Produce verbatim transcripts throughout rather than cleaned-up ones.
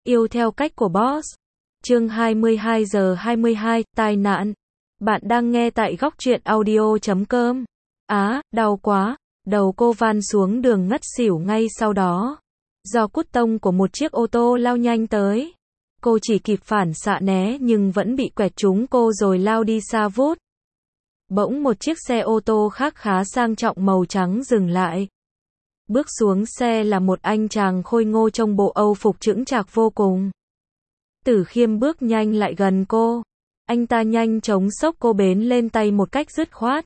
Yêu theo cách của boss. Chương hai mươi hai giờ hai mươi hai, tai nạn. Bạn đang nghe tại góc truyện audio chấm com. Á, đau quá. Đầu cô van xuống đường ngất xỉu ngay sau đó. Do cút tông của một chiếc ô tô lao nhanh tới. Cô chỉ kịp phản xạ né nhưng vẫn bị quẹt trúng cô rồi lao đi xa vút. Bỗng một chiếc xe ô tô khác khá sang trọng màu trắng dừng lại. Bước xuống xe là một anh chàng khôi ngô trong bộ Âu phục chững chạc vô cùng. Tử Khiêm bước nhanh lại gần cô. Anh ta nhanh chóng xốc cô bế lên tay một cách dứt khoát.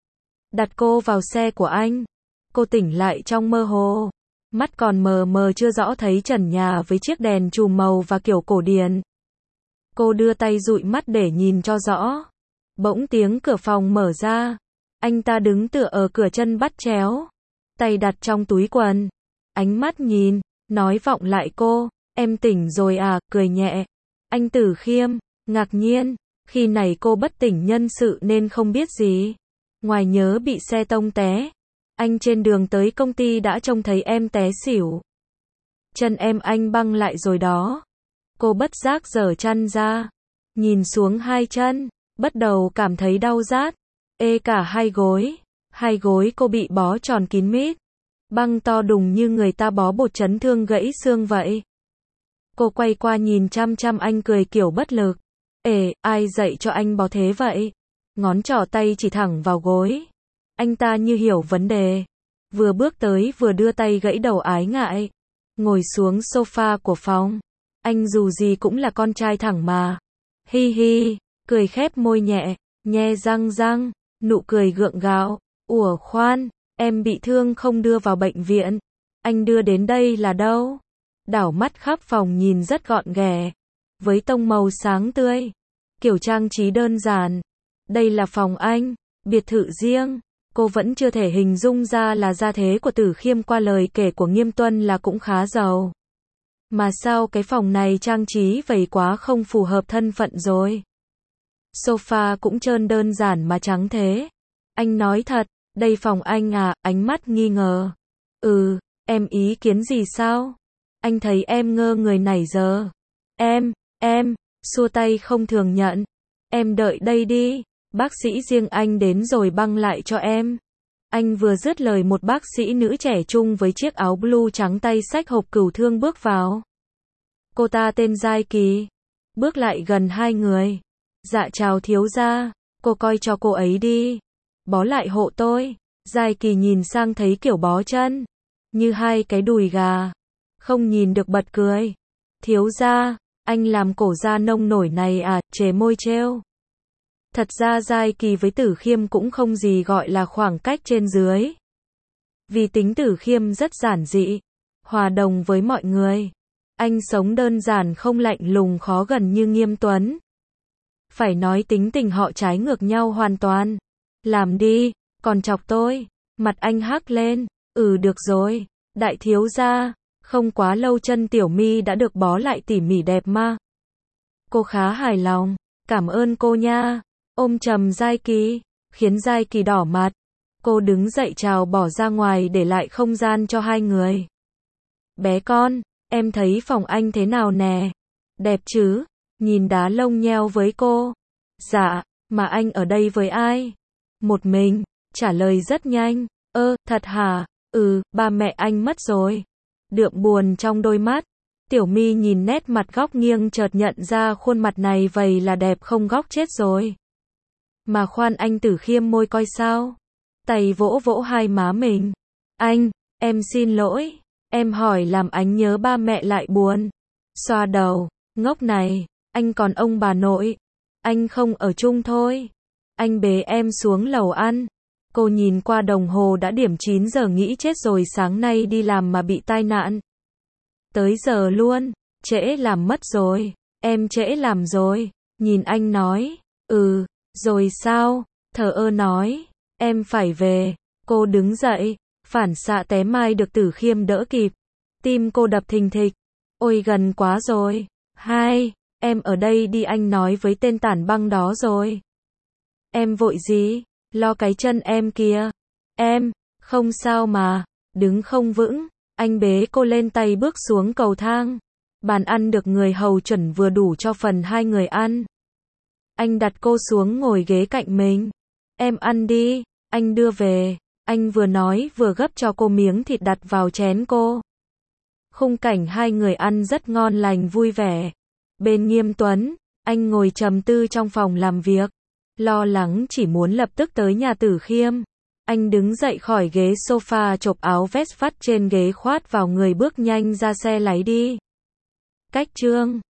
Đặt cô vào xe của anh. Cô tỉnh lại trong mơ hồ. Mắt còn mờ mờ chưa rõ thấy trần nhà với chiếc đèn chùm màu và kiểu cổ điển. Cô đưa tay dụi mắt để nhìn cho rõ. Bỗng tiếng cửa phòng mở ra. Anh ta đứng tựa ở cửa chân bắt chéo. Tay đặt trong túi quần. Ánh mắt nhìn, nói vọng lại cô. Em tỉnh rồi à, cười nhẹ. Anh Tử Khiêm, ngạc nhiên. Khi này cô bất tỉnh nhân sự nên không biết gì. Ngoài nhớ bị xe tông té. Anh trên đường tới công ty đã trông thấy em té xỉu. Chân em anh băng lại rồi đó. Cô bất giác giở chăn ra. Nhìn xuống hai chân. Bắt đầu cảm thấy đau rát. Ê cả hai gối. Hai gối cô bị bó tròn kín mít. Băng to đùng như người ta bó bột chấn thương gãy xương vậy. Cô quay qua nhìn chăm chăm anh cười kiểu bất lực. Ê, ai dạy cho anh bó thế vậy? Ngón trỏ tay chỉ thẳng vào gối. Anh ta như hiểu vấn đề. Vừa bước tới vừa đưa tay gãy đầu ái ngại. Ngồi xuống sofa của phòng. Anh dù gì cũng là con trai thẳng mà. Hi hi, cười khép môi nhẹ, nhe răng răng, nụ cười gượng gạo. Ủa khoan, em bị thương không đưa vào bệnh viện. Anh đưa đến đây là đâu? Đảo mắt khắp phòng nhìn rất gọn ghẽ. Với tông màu sáng tươi. Kiểu trang trí đơn giản. Đây là phòng anh, biệt thự riêng. Cô vẫn chưa thể hình dung ra là gia thế của Tử Khiêm qua lời kể của Nghiêm Tuân là cũng khá giàu. Mà sao cái phòng này trang trí vậy quá không phù hợp thân phận rồi. Sofa cũng trơn đơn giản mà trắng thế. Anh nói thật, đây phòng anh à, ánh mắt nghi ngờ. Ừ, em ý kiến gì sao? Anh thấy em ngơ người nãy giờ. Em, em, xua tay không thường nhận. Em đợi đây đi, bác sĩ riêng anh đến rồi băng lại cho em. Anh vừa dứt lời một bác sĩ nữ trẻ trung với chiếc áo blue trắng tay xách hộp cửu thương bước vào. Cô ta tên Giai Kỳ. Bước lại gần hai người. Dạ chào thiếu gia, cô coi cho cô ấy đi. Bó lại hộ tôi. Giai Kỳ nhìn sang thấy kiểu bó chân. Như hai cái đùi gà. Không nhìn được bật cười. Thiếu gia, anh làm cổ da nông nổi này à, chề môi trêu. Thật ra Giai Kỳ với Tử Khiêm cũng không gì gọi là khoảng cách trên dưới. Vì tính Tử Khiêm rất giản dị, hòa đồng với mọi người. Anh sống đơn giản không lạnh lùng khó gần như Nghiêm Tuấn. Phải nói tính tình họ trái ngược nhau hoàn toàn. Làm đi, còn chọc tôi. Mặt anh hắc lên. Ừ được rồi, đại thiếu gia. Không quá lâu chân Tiểu My đã được bó lại tỉ mỉ đẹp mà. Cô khá hài lòng. Cảm ơn cô nha. Ôm chầm Giai Kỳ, khiến Giai Kỳ đỏ mặt. Cô đứng dậy chào bỏ ra ngoài để lại không gian cho hai người. Bé con, em thấy phòng anh thế nào nè? Đẹp chứ? Nhìn đá lông nheo với cô. Dạ, mà anh ở đây với ai? Một mình, trả lời rất nhanh. Ơ, thật hả? Ừ, ba mẹ anh mất rồi. Đượm buồn trong đôi mắt. Tiểu My nhìn nét mặt góc nghiêng chợt nhận ra khuôn mặt này vậy là đẹp không góc chết rồi. Mà khoan anh Tử Khiêm môi coi sao. Tay vỗ vỗ hai má mình. Anh, em xin lỗi. Em hỏi làm anh nhớ ba mẹ lại buồn. Xoa đầu, ngốc này, anh còn ông bà nội. Anh không ở chung thôi. Anh bế em xuống lầu ăn. Cô nhìn qua đồng hồ đã điểm chín giờ nghĩ chết rồi sáng nay đi làm mà bị tai nạn. Tới giờ luôn, trễ làm mất rồi. Em trễ làm rồi. Nhìn anh nói, ừ, rồi sao? Thờ ơ nói, em phải về. Cô đứng dậy, phản xạ té mai được Tử Khiêm đỡ kịp. Tim cô đập thình thịch. Ôi gần quá rồi. Hai, em ở đây đi anh nói với tên tản băng đó rồi. Em vội gì? Lo cái chân em kìa. Em, không sao mà. Đứng không vững. Anh bế cô lên tay bước xuống cầu thang. Bàn ăn được người hầu chuẩn vừa đủ cho phần hai người ăn. Anh đặt cô xuống ngồi ghế cạnh mình. Em ăn đi, anh đưa về. Anh vừa nói vừa gấp cho cô miếng thịt đặt vào chén cô. Khung cảnh hai người ăn rất ngon lành vui vẻ. Bên Nghiêm Tuấn, anh ngồi trầm tư trong phòng làm việc. Lo lắng chỉ muốn lập tức tới nhà Tử Khiêm. Anh đứng dậy khỏi ghế sofa chộp áo vest vắt trên ghế khoát vào người bước nhanh ra xe lái đi. Cách chương